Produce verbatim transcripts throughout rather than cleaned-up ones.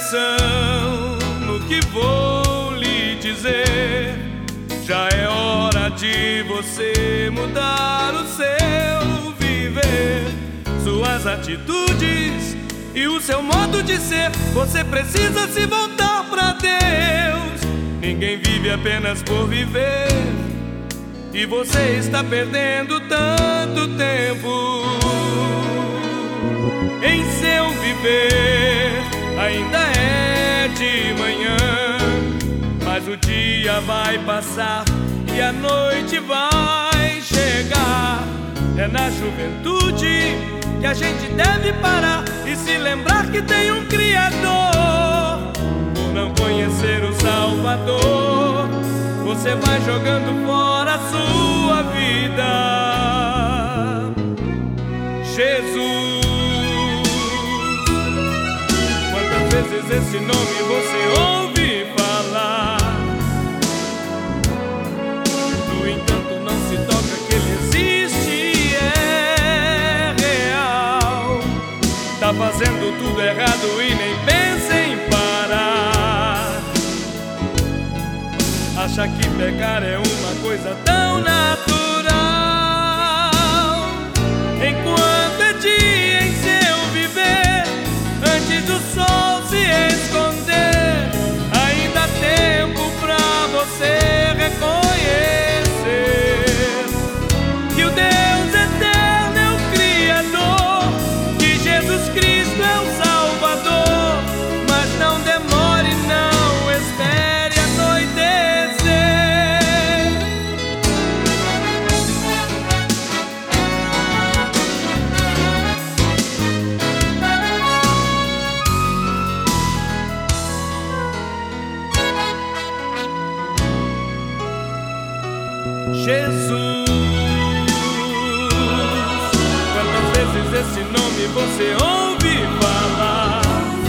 atenção no que vou lhe dizer. Já é hora de você mudar o seu viver, suas atitudes e o seu modo de ser. Você precisa se voltar pra Deus. Ninguém vive apenas por viver, e você está perdendo tanto tempo. Em seu viver ainda é de manhã, mas o dia vai passar e a noite vai chegar. É na juventude que a gente deve parar e se lembrar que tem um Criador. Por não conhecer o Salvador, você vai jogando fora a sua vida. Jesus, quantas vezes esse nome você ouve falar? No entanto não se toca que ele existe, é real. Tá fazendo tudo errado e nem pensa em parar. Acha que pecar é uma coisa tão natural. Enquanto é dia em seu viver, antes do sol se esconder, ainda há tempo pra você reconhecer que o Deus eterno é o Criador, que Jesus Cristo é o Salvador. Mas não demore, não espere anoitecer. Jesus, quantas vezes esse nome você ouve falar?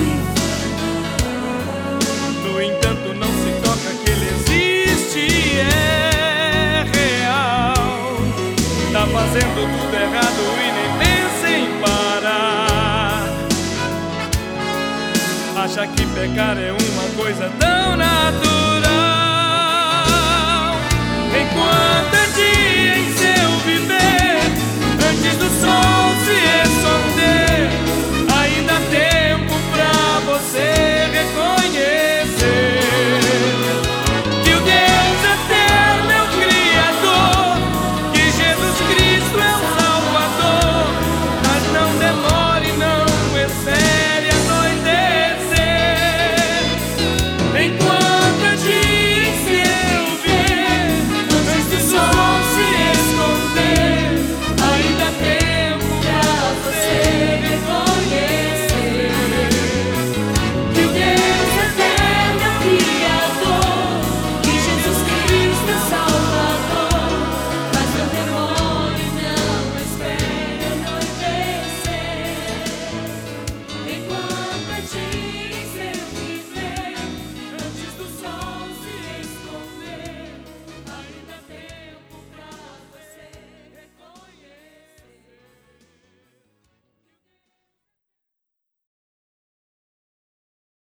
No entanto não se toca que ele existe, é real. Tá fazendo tudo errado e nem pensa em parar. Acha que pecar é uma coisa tão natural. Enquanto é dia em seu viver, antes do sol se